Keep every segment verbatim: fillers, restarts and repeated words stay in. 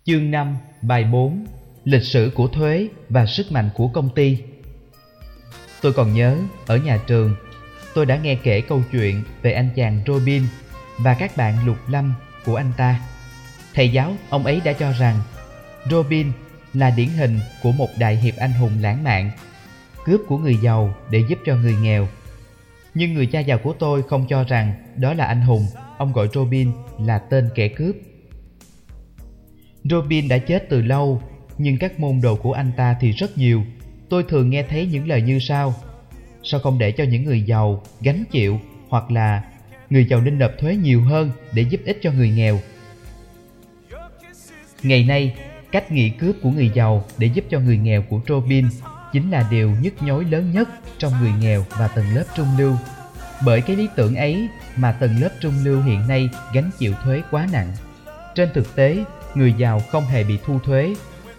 Chương năm, bài bốn. Lịch sử của thuế và sức mạnh của công ty. Tôi còn nhớ, ở nhà trường, tôi đã nghe kể câu chuyện về anh chàng Robin và các bạn lục lâm của anh ta. Thầy giáo ông ấy đã cho rằng Robin là điển hình của một đại hiệp anh hùng lãng mạn, cướp của người giàu để giúp cho người nghèo. Nhưng người cha giàu của tôi không cho rằng đó là anh hùng, ông gọi Robin là tên kẻ cướp. Robin đã chết từ lâu, nhưng các môn đồ của anh ta thì rất nhiều. Tôi thường nghe thấy những lời như sau: sao không để cho những người giàu gánh chịu, hoặc là người giàu nên nộp thuế nhiều hơn để giúp ích cho người nghèo. Ngày nay, cách nghị cướp của người giàu để giúp cho người nghèo của Robin chính là điều nhức nhối lớn nhất trong người nghèo và tầng lớp trung lưu. Bởi cái lý tưởng ấy mà tầng lớp trung lưu hiện nay gánh chịu thuế quá nặng. Trên thực tế, người giàu không hề bị thu thuế,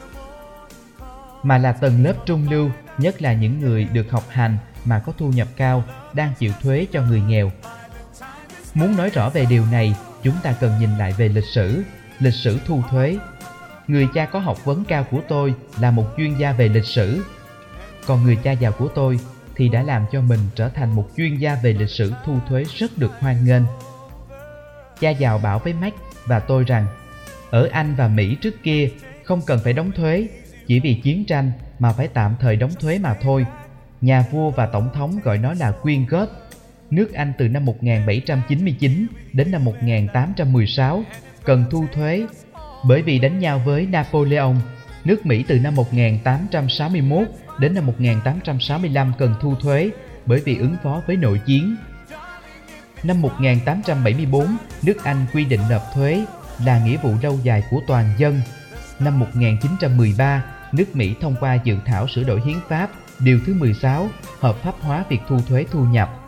mà là tầng lớp trung lưu, nhất là những người được học hành mà có thu nhập cao, đang chịu thuế cho người nghèo. Muốn nói rõ về điều này, chúng ta cần nhìn lại về lịch sử, lịch sử thu thuế. Người cha có học vấn cao của tôi là một chuyên gia về lịch sử, còn người cha giàu của tôi thì đã làm cho mình trở thành một chuyên gia về lịch sử thu thuế rất được hoan nghênh. Cha giàu bảo với Max và tôi rằng ở Anh và Mỹ trước kia không cần phải đóng thuế, chỉ vì chiến tranh mà phải tạm thời đóng thuế mà thôi. Nhà vua và tổng thống gọi nó là Queen God. Nước Anh từ năm một nghìn bảy trăm chín mươi chín đến năm một nghìn tám trăm mười sáu cần thu thuế bởi vì đánh nhau với Napoleon. Nước Mỹ từ năm một nghìn tám trăm sáu mươi mốt đến năm một nghìn tám trăm sáu mươi lăm cần thu thuế bởi vì ứng phó với nội chiến. Năm một nghìn tám trăm bảy mươi bốn, nước Anh quy định nộp thuế là nghĩa vụ lâu dài của toàn dân. Năm một nghìn chín trăm mười ba, nước Mỹ thông qua dự thảo sửa đổi hiến pháp, điều thứ mười sáu, hợp pháp hóa việc thu thuế thu nhập.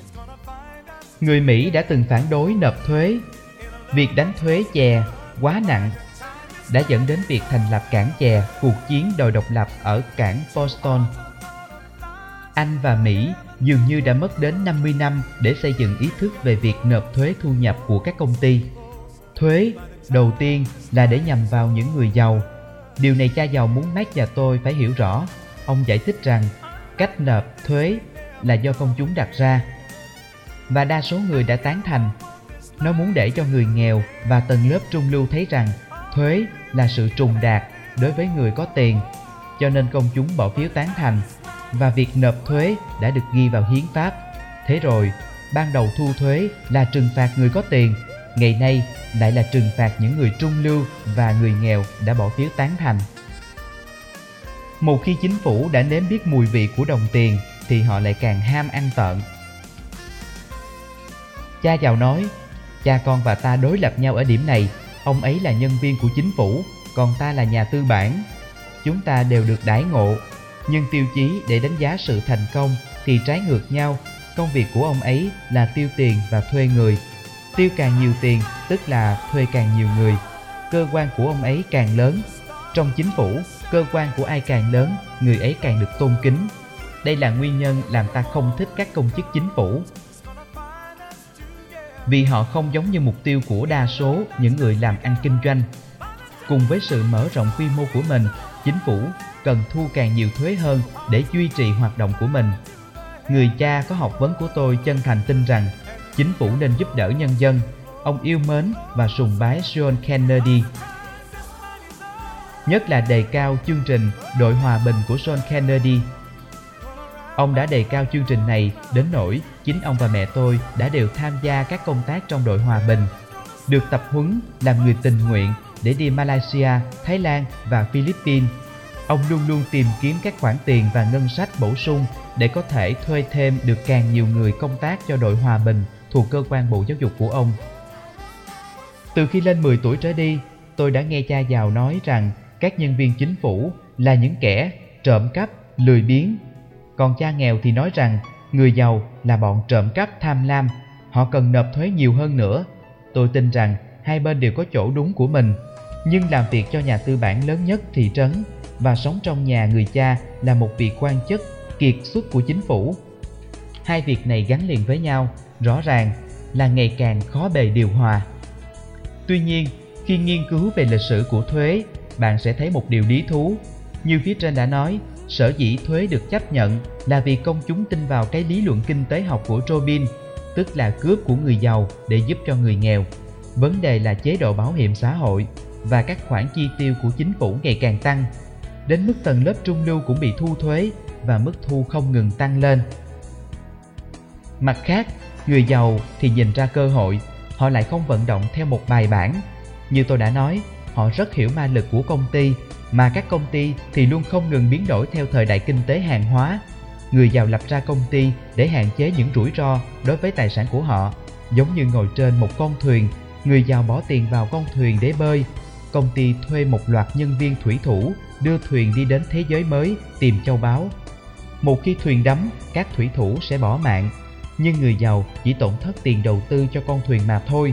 Người Mỹ đã từng phản đối nộp thuế. Việc đánh thuế chè quá nặng đã dẫn đến việc thành lập cảng chè, cuộc chiến đòi độc lập ở cảng Boston. Anh và Mỹ dường như đã mất đến năm mươi năm để xây dựng ý thức về việc nộp thuế thu nhập của các công ty. Thuế, đầu tiên, là để nhằm vào những người giàu. Điều này cha giàu muốn Max và tôi phải hiểu rõ. Ông giải thích rằng cách nộp thuế là do công chúng đặt ra, và đa số người đã tán thành. Nó muốn để cho người nghèo và tầng lớp trung lưu thấy rằng thuế là sự trùng đạt đối với người có tiền, cho nên công chúng bỏ phiếu tán thành, và việc nộp thuế đã được ghi vào hiến pháp. Thế rồi, ban đầu thu thuế là trừng phạt người có tiền, ngày nay lại là trừng phạt những người trung lưu và người nghèo đã bỏ phiếu tán thành. Một khi chính phủ đã nếm biết mùi vị của đồng tiền thì họ lại càng ham ăn tợn. Cha giàu nói, cha con và ta đối lập nhau ở điểm này. Ông ấy là nhân viên của chính phủ, còn ta là nhà tư bản. Chúng ta đều được đãi ngộ, nhưng tiêu chí để đánh giá sự thành công thì trái ngược nhau. Công việc của ông ấy là tiêu tiền và thuê người. Tiêu càng nhiều tiền tức là thuê càng nhiều người. Cơ quan của ông ấy càng lớn. Trong chính phủ, cơ quan của ai càng lớn, người ấy càng được tôn kính. Đây là nguyên nhân làm ta không thích các công chức chính phủ, vì họ không giống như mục tiêu của đa số những người làm ăn kinh doanh. Cùng với sự mở rộng quy mô của mình, chính phủ cần thu càng nhiều thuế hơn để duy trì hoạt động của mình. Người cha có học vấn của tôi chân thành tin rằng chính phủ nên giúp đỡ nhân dân. Ông yêu mến và sùng bái John Kennedy, nhất là đề cao chương trình Đội Hòa Bình của John Kennedy. Ông đã đề cao chương trình này đến nỗi chính ông và mẹ tôi đã đều tham gia các công tác trong đội hòa bình, được tập huấn làm người tình nguyện để đi Malaysia, Thái Lan và Philippines. Ông luôn luôn tìm kiếm các khoản tiền và ngân sách bổ sung để có thể thuê thêm được càng nhiều người công tác cho đội hòa bình thuộc cơ quan Bộ Giáo dục của ông. Từ khi lên mười tuổi trở đi, tôi đã nghe cha giàu nói rằng các nhân viên chính phủ là những kẻ trộm cắp, lười biếng. Còn cha nghèo thì nói rằng người giàu là bọn trộm cắp tham lam, họ cần nộp thuế nhiều hơn nữa. Tôi tin rằng hai bên đều có chỗ đúng của mình, nhưng làm việc cho nhà tư bản lớn nhất thị trấn và sống trong nhà người cha là một vị quan chức kiệt xuất của chính phủ. Hai việc này gắn liền với nhau, rõ ràng là ngày càng khó bề điều hòa. Tuy nhiên, Khi nghiên cứu về lịch sử của thuế, bạn sẽ thấy một điều lý thú. Như phía trên đã nói, sở dĩ thuế được chấp nhận là vì công chúng tin vào cái lý luận kinh tế học của Robin, tức là cướp của người giàu để giúp cho người nghèo. Vấn đề là chế độ bảo hiểm xã hội và các khoản chi tiêu của chính phủ ngày càng tăng, đến mức tầng lớp trung lưu cũng bị thu thuế và mức thu không ngừng tăng lên. Mặt khác, người giàu thì nhìn ra cơ hội, họ lại không vận động theo một bài bản. Như tôi đã nói, họ rất hiểu ma lực của công ty, mà các công ty thì luôn không ngừng biến đổi theo thời đại kinh tế hàng hóa. Người giàu lập ra công ty để hạn chế những rủi ro đối với tài sản của họ. Giống như ngồi trên một con thuyền, người giàu bỏ tiền vào con thuyền để bơi. Công ty thuê một loạt nhân viên thủy thủ đưa thuyền đi đến thế giới mới tìm châu báu. Một khi thuyền đắm, các thủy thủ sẽ bỏ mạng, nhưng người giàu chỉ tổn thất tiền đầu tư cho con thuyền mà thôi.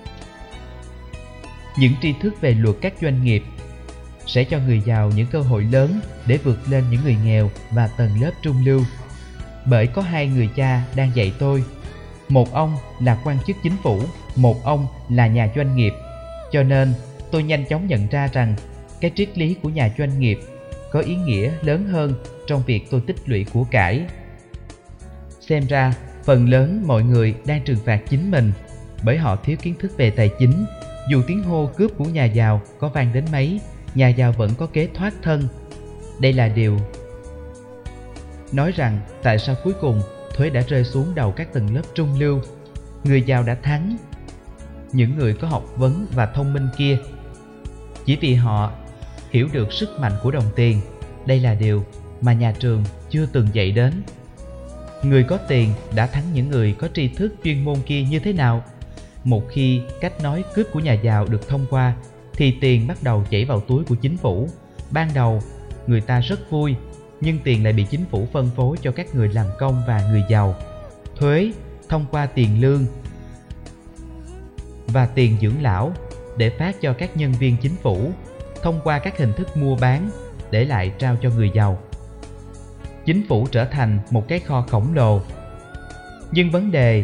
Những tri thức về luật các doanh nghiệp sẽ cho người giàu những cơ hội lớn để vượt lên những người nghèo và tầng lớp trung lưu. Bởi có hai người cha đang dạy tôi. Một ông là quan chức chính phủ, một ông là nhà doanh nghiệp. Cho nên tôi nhanh chóng nhận ra rằng cái triết lý của nhà doanh nghiệp có ý nghĩa lớn hơn trong việc tôi tích lũy của cải. Xem ra, phần lớn mọi người đang trừng phạt chính mình bởi họ thiếu kiến thức về tài chính. Dù tiếng hô cướp của nhà giàu có vang đến mấy, nhà giàu vẫn có kế thoát thân. Đây là điều nói rằng tại sao cuối cùng thuế đã rơi xuống đầu các tầng lớp trung lưu. Người giàu đã thắng những người có học vấn và thông minh kia, chỉ vì họ hiểu được sức mạnh của đồng tiền. Đây là điều mà nhà trường chưa từng dạy đến. Người có tiền đã thắng những người có tri thức chuyên môn kia như thế nào? Một khi cách nói cướp của nhà giàu được thông qua, thì tiền bắt đầu chảy vào túi của chính phủ. Ban đầu, người ta rất vui, nhưng tiền lại bị chính phủ phân phối cho các người làm công và người giàu. Thuế thông qua tiền lương và tiền dưỡng lão để phát cho các nhân viên chính phủ, thông qua các hình thức mua bán để lại trao cho người giàu. Chính phủ trở thành một cái kho khổng lồ. Nhưng vấn đề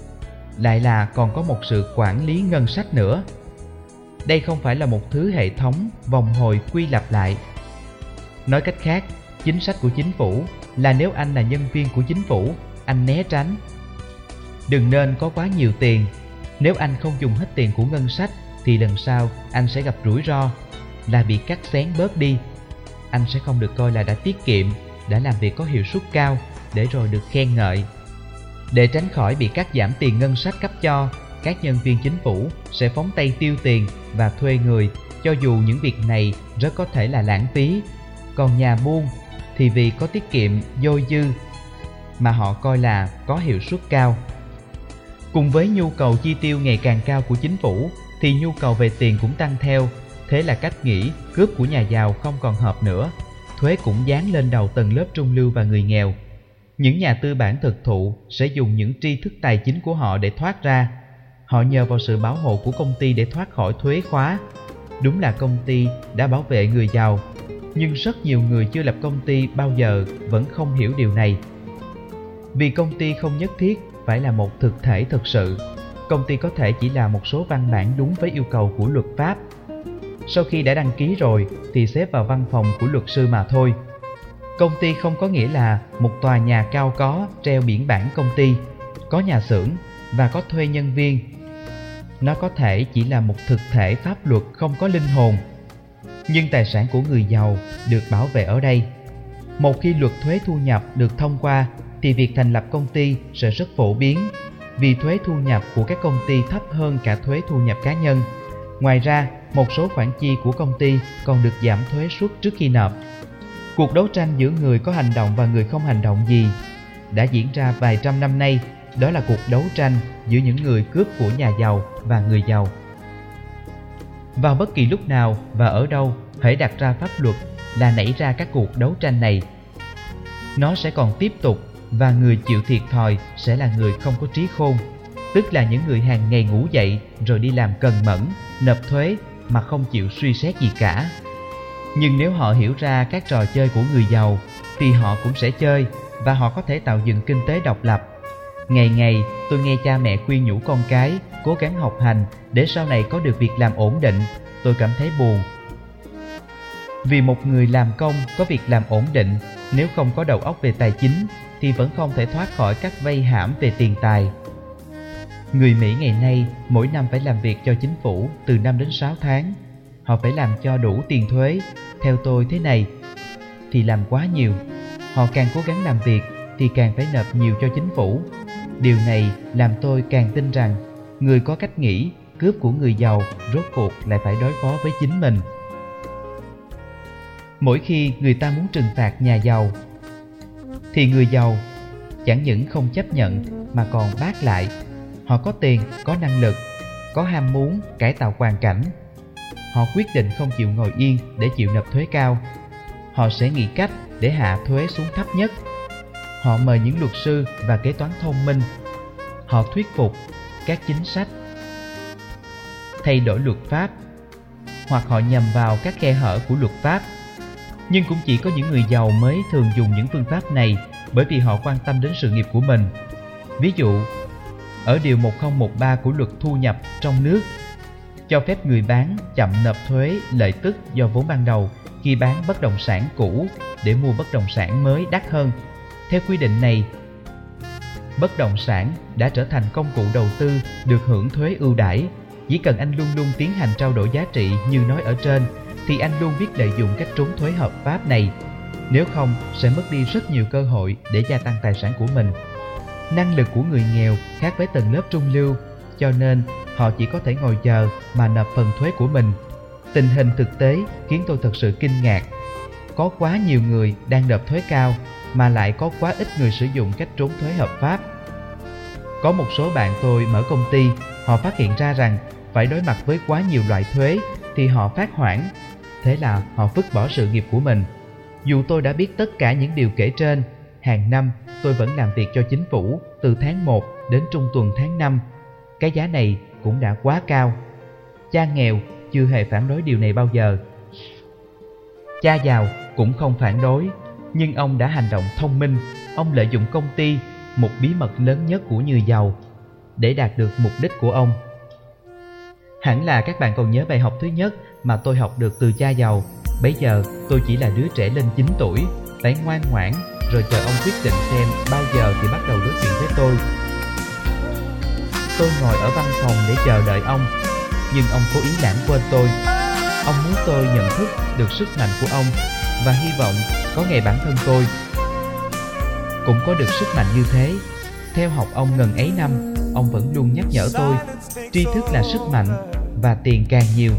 lại là còn có một sự quản lý ngân sách nữa. Đây không phải là một thứ hệ thống vòng hồi quy lặp lại. Nói cách khác, chính sách của chính phủ là nếu anh là nhân viên của chính phủ, anh né tránh. Đừng nên có quá nhiều tiền. Nếu anh không dùng hết tiền của ngân sách thì lần sau anh sẽ gặp rủi ro là bị cắt xén bớt đi. Anh sẽ không được coi là đã tiết kiệm, đã làm việc có hiệu suất cao để rồi được khen ngợi. Để tránh khỏi bị cắt giảm tiền ngân sách cấp cho, các nhân viên chính phủ sẽ phóng tay tiêu tiền và thuê người, cho dù những việc này rất có thể là lãng phí. Còn nhà buôn thì vì có tiết kiệm dôi dư mà họ coi là có hiệu suất cao. Cùng với nhu cầu chi tiêu ngày càng cao của chính phủ thì nhu cầu về tiền cũng tăng theo. Thế là cách nghĩ cướp của nhà giàu không còn hợp nữa. Thuế cũng dán lên đầu tầng lớp trung lưu và người nghèo. Những nhà tư bản thực thụ sẽ dùng những tri thức tài chính của họ để thoát ra. Họ nhờ vào sự bảo hộ của công ty để thoát khỏi thuế khóa. Đúng là công ty đã bảo vệ người giàu, nhưng rất nhiều người chưa lập công ty bao giờ vẫn không hiểu điều này. Vì công ty không nhất thiết phải là một thực thể thực sự. Công ty có thể chỉ là một số văn bản đúng với yêu cầu của luật pháp. Sau khi đã đăng ký rồi thì xếp vào văn phòng của luật sư mà thôi. Công ty không có nghĩa là một tòa nhà cao có treo biển bảng công ty, có nhà xưởng và có thuê nhân viên. Nó có thể chỉ là một thực thể pháp luật không có linh hồn. Nhưng tài sản của người giàu được bảo vệ ở đây. Một khi luật thuế thu nhập được thông qua thì việc thành lập công ty sẽ rất phổ biến, vì thuế thu nhập của các công ty thấp hơn cả thuế thu nhập cá nhân. Ngoài ra, một số khoản chi của công ty còn được giảm thuế suất trước khi nộp. Cuộc đấu tranh giữa người có hành động và người không hành động gì đã diễn ra vài trăm năm nay. Đó là cuộc đấu tranh giữa những người cướp của nhà giàu và người giàu. Vào bất kỳ lúc nào và ở đâu hễ đặt ra pháp luật là nảy ra các cuộc đấu tranh này. Nó sẽ còn tiếp tục, và người chịu thiệt thòi sẽ là người không có trí khôn, tức là những người hàng ngày ngủ dậy rồi đi làm cần mẫn, nộp thuế mà không chịu suy xét gì cả. Nhưng nếu họ hiểu ra các trò chơi của người giàu thì họ cũng sẽ chơi, và họ có thể tạo dựng kinh tế độc lập. Ngày ngày tôi nghe cha mẹ khuyên nhủ con cái cố gắng học hành để sau này có được việc làm ổn định, tôi cảm thấy buồn. Vì một người làm công có việc làm ổn định, nếu không có đầu óc về tài chính thì vẫn không thể thoát khỏi các vây hãm về tiền tài. Người Mỹ ngày nay mỗi năm phải làm việc cho chính phủ từ năm đến sáu tháng. Họ phải làm cho đủ tiền thuế. Theo tôi thế này thì làm quá nhiều. Họ càng cố gắng làm việc thì càng phải nộp nhiều cho chính phủ. Điều này làm tôi càng tin rằng người có cách nghĩ cướp của người giàu rốt cuộc lại phải đối phó với chính mình. Mỗi khi người ta muốn trừng phạt nhà giàu thì người giàu chẳng những không chấp nhận mà còn bác lại. Họ có tiền, có năng lực, có ham muốn cải tạo hoàn cảnh. Họ quyết định không chịu ngồi yên để chịu nộp thuế cao. Họ sẽ nghĩ cách để hạ thuế xuống thấp nhất. Họ mời những luật sư và kế toán thông minh. Họ thuyết phục các chính sách, thay đổi luật pháp, hoặc họ nhằm vào các khe hở của luật pháp. Nhưng cũng chỉ có những người giàu mới thường dùng những phương pháp này bởi vì họ quan tâm đến sự nghiệp của mình. Ví dụ, ở điều một không một ba của luật thu nhập trong nước cho phép người bán chậm nộp thuế lợi tức do vốn ban đầu khi bán bất động sản cũ để mua bất động sản mới đắt hơn. Theo quy định này, bất động sản đã trở thành công cụ đầu tư được hưởng thuế ưu đãi. Chỉ cần anh luôn luôn tiến hành trao đổi giá trị như nói ở trên thì anh luôn biết lợi dụng cách trốn thuế hợp pháp này. Nếu không, sẽ mất đi rất nhiều cơ hội để gia tăng tài sản của mình. Năng lực của người nghèo khác với tầng lớp trung lưu, cho nên họ chỉ có thể ngồi chờ mà nộp phần thuế của mình. Tình hình thực tế khiến tôi thật sự kinh ngạc. Có quá nhiều người đang nộp thuế cao mà lại có quá ít người sử dụng cách trốn thuế hợp pháp. Có một số bạn tôi mở công ty, họ phát hiện ra rằng phải đối mặt với quá nhiều loại thuế thì họ phát hoảng. Thế là họ vứt bỏ sự nghiệp của mình. Dù tôi đã biết tất cả những điều kể trên, hàng năm tôi vẫn làm việc cho chính phủ từ tháng một đến trung tuần tháng năm. Cái giá này cũng đã quá cao. Cha nghèo chưa hề phản đối điều này bao giờ. Cha giàu cũng không phản đối, nhưng ông đã hành động thông minh. Ông lợi dụng công ty, một bí mật lớn nhất của người giàu, để đạt được mục đích của ông. Hẳn là các bạn còn nhớ bài học thứ nhất mà tôi học được từ cha giàu. Bấy giờ tôi chỉ là đứa trẻ lên chín tuổi, phải ngoan ngoãn rồi chờ ông quyết định xem bao giờ thì bắt đầu nói chuyện với tôi. Tôi ngồi ở văn phòng để chờ đợi ông, nhưng ông cố ý lãng quên tôi. Ông muốn tôi nhận thức được sức mạnh của ông và hy vọng có ngày bản thân tôi cũng có được sức mạnh như thế. Theo học ông ngần ấy năm, ông vẫn luôn nhắc nhở tôi, tri thức là sức mạnh và tiền càng nhiều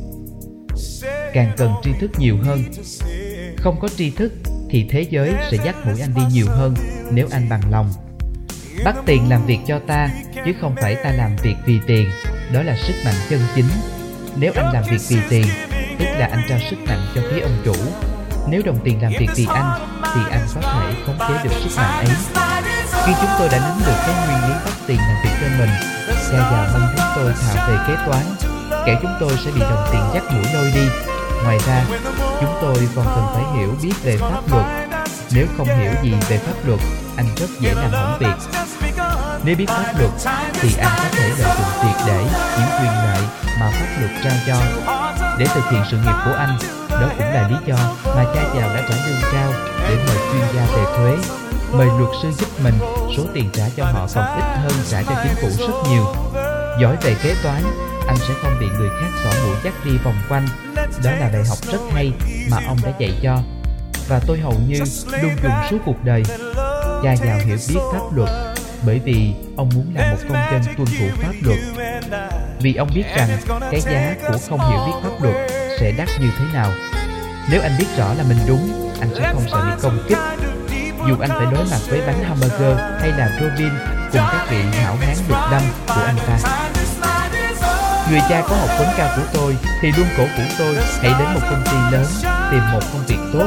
càng cần tri thức nhiều hơn. Không có tri thức thì thế giới sẽ dắt mũi anh đi nhiều hơn nếu anh bằng lòng. Bắt tiền làm việc cho ta, chứ không phải ta làm việc vì tiền. Đó là sức mạnh chân chính. Nếu anh làm việc vì tiền, tức là anh trao sức mạnh cho phía ông chủ. Nếu đồng tiền làm việc vì anh, thì anh có thể khống chế được sức mạnh ấy. Khi chúng tôi đã nắm được cái nguyên lý bắt tiền làm việc cho mình, cha già mong chúng tôi thạo về kế toán, kẻo chúng tôi sẽ bị đồng tiền dắt mũi lôi đi. Ngoài ra, chúng tôi còn cần phải hiểu biết về pháp luật. Nếu không hiểu gì về pháp luật, anh rất dễ làm hỏng việc. Nếu biết pháp luật, thì anh có thể lợi dụng triệt để những quyền lợi mà pháp luật trao cho để thực hiện sự nghiệp của anh. Đó cũng là lý do mà cha giàu đã trả lương cao để mời chuyên gia về thuế, mời luật sư giúp mình. Số tiền trả cho họ còn ít hơn trả cho chính phủ rất nhiều. Giỏi về kế toán, anh sẽ không bị người khác xỏ mũi dắt đi vòng quanh. Đó là bài học rất hay mà ông đã dạy cho, và tôi hầu như luôn dùng suốt cuộc đời. Cha giàu hiểu biết pháp luật bởi vì ông muốn là một công dân tuân thủ pháp luật. Vì ông biết rằng cái giá của không hiểu biết pháp luật sẽ đắt như thế nào. Nếu anh biết rõ là mình đúng, anh sẽ không sợ bị công kích. Dù anh phải đối mặt với bánh hamburger hay là Robin cùng các vị hảo hán lục lâm của anh ta. Người cha có học vấn cao của tôi thì luôn cổ vũ tôi hãy đến một công ty lớn, tìm một công việc tốt.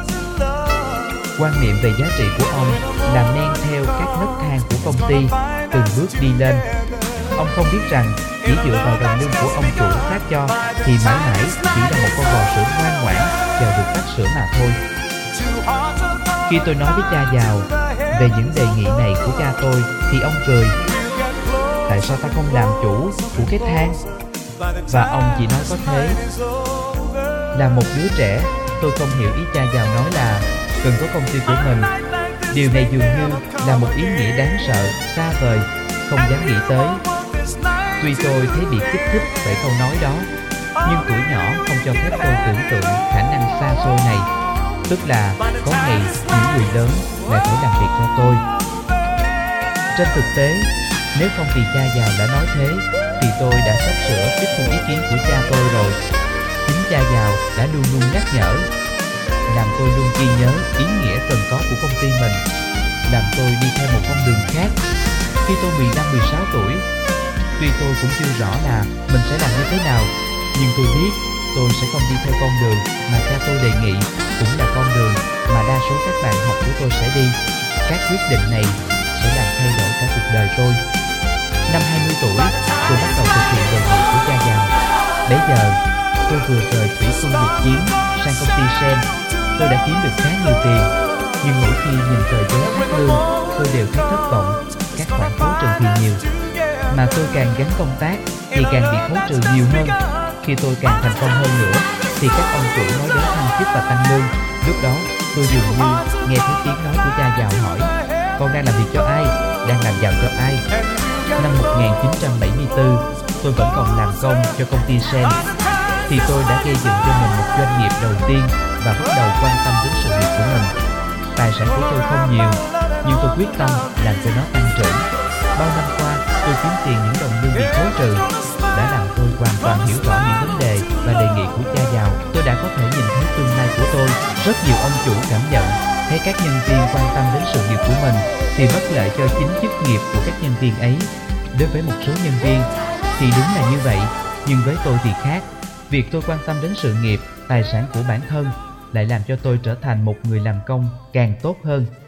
Quan niệm về giá trị của ông là men theo các nấc thang của công ty, từng bước đi lên. Ông không biết rằng chỉ dựa vào đồng lương của ông chủ phát cho thì mãi mãi chỉ là một con bò sữa ngoan ngoãn chờ được vắt sữa mà thôi. Khi tôi nói với cha giàu về những đề nghị này của cha tôi thì ông cười. tại sao ta không làm chủ của cái thang? Và ông chỉ nói có thế. Là một đứa trẻ, tôi không hiểu ý cha giàu nói là cần có công ty của mình. Điều này dường như là một ý nghĩa đáng sợ, xa vời, không dám nghĩ tới. Tuy tôi thấy bị kích thích bởi câu nói đó, nhưng tuổi nhỏ không cho phép tôi tưởng tượng khả năng xa xôi này, tức là có ngày những người lớn lại phải làm việc cho tôi. Trên thực tế, nếu không vì cha giàu đã nói thế, thì tôi đã sắp sửa tiếp thu ý kiến của cha tôi rồi. Chính cha giàu đã luôn luôn nhắc nhở, làm tôi luôn ghi nhớ ý nghĩa cần có của công ty mình, làm tôi đi theo một con đường khác. Khi tôi mười lăm mười sáu tuổi, tuy tôi cũng chưa rõ là mình sẽ làm như thế nào, nhưng tôi biết tôi sẽ không đi theo con đường mà cha tôi đề nghị, cũng là con đường mà đa số các bạn học của tôi sẽ đi. Các quyết định này sẽ làm thay đổi cả cuộc đời tôi. Năm hai mươi tuổi, tôi bắt đầu thực hiện đề nghị của cha giàu. Bây giờ, tôi vừa rời thủy quân lục chiến sang công ty Sen. Tôi đã kiếm được khá nhiều tiền, nhưng mỗi khi nhìn tờ giấy phát lương, tôi đều thấy thất vọng. Các khoản khấu trừ thì nhiều, mà tôi càng gắn công tác thì càng bị khấu trừ nhiều hơn. Khi tôi càng thành công hơn nữa, thì các ông chủ nói đến thăng chức và tăng lương. Lúc đó, tôi dường như nghe thấy tiếng nói của cha giàu hỏi: con đang làm việc cho ai? Đang làm giàu cho ai? Năm một nghìn chín trăm bảy mươi tư, tôi vẫn còn làm công cho công ty Sen, thì tôi đã gây dựng cho mình một doanh nghiệp đầu tiên và bắt đầu quan tâm đến sự nghiệp của mình. Tài sản của tôi không nhiều, nhưng tôi quyết tâm làm cho nó tăng trưởng. Bao năm qua, tôi kiếm tiền những đồng lương bị khấu trừ đã làm tôi hoàn toàn hiểu rõ những vấn đề và đề nghị của cha giàu. Tôi đã có thể nhìn thấy tương lai của tôi. Rất nhiều ông chủ cảm nhận thấy các nhân viên quan tâm đến sự nghiệp của mình thì bất lợi cho chính chức nghiệp của các nhân viên ấy. Đối với một số nhân viên thì đúng là như vậy, nhưng với tôi thì khác. Việc tôi quan tâm đến sự nghiệp, tài sản của bản thân lại làm cho tôi trở thành một người làm công càng tốt hơn.